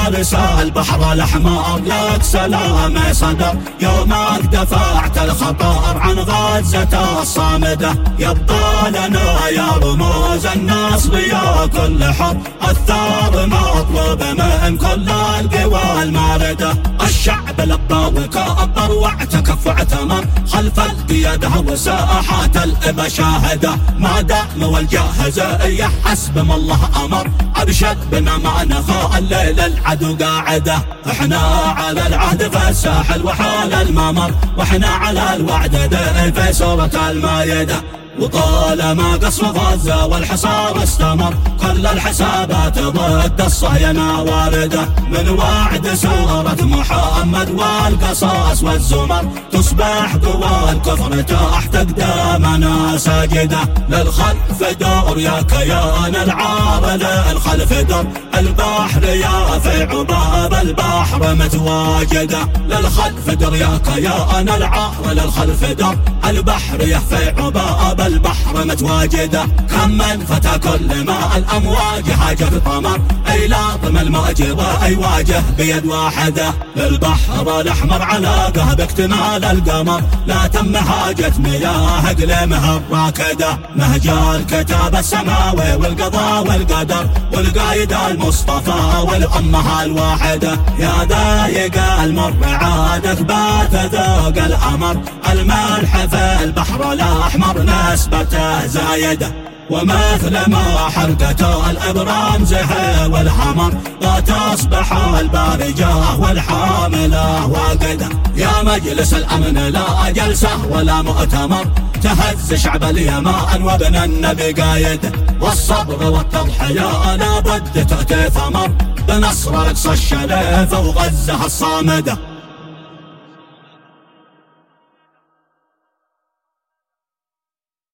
فارس البحر الأحمر لك سلام صدر يومك دفعت الخطر عن غزة الصامدة. يبقى لنا يا رموز النصر يا كل حر الثار مطلوب من كل القوى الماردة. الشعب لبى وكبر واعتكف واعتمر خلف القيادة وساحات المشاهدة. ما دام والجاهزية حسب ما الله أمر أبشر بنا ما نخلي للعدو قاعدة. احنا على العهد في الساحل وحال الممر واحنا على الوعد في سورة المائدة. وطالما قصف غزة والحصار استمر كل الحسابات ضد الصهيونة واردة. من وعد سورة محمد والقصاص والزمر تصبح قوى الكفر تحت أقدامنا ساجدة. للخلف دور يا كيان العار للخلف دور البحر يا في عباب البحر متواجدة. للخلف دور يا كيان العار للخلف دور البحر يا في عباب البحر متواجدة. كم من فتى كل ما الأمواج حاجة طمر أي لاطم الموج ويواجه بيد واحدة. للبحر الأحمر علاقه باكتمال القمر لا تم حاجة مياه اقلمها الراكدة. نهج الكتاب السماوي والقضاء والقدر والقايد المصطفى والأمة الواحدة. يا ذايق المر عادك بات ذوق الأمر الملح في البحر الأحمر نسبته زايدة. ومثل ما حرقة الإبرام زهى والحمر لا تصبح البارجة والحاملة واقدة. يا مجلس الأمن لا جلسة ولا مؤتمر تهز شعب اليمن وابن النبي قايد. والصبر والتضحية لابد تؤتي ثمر بنصر رقص الشريف وغزة الصامدة.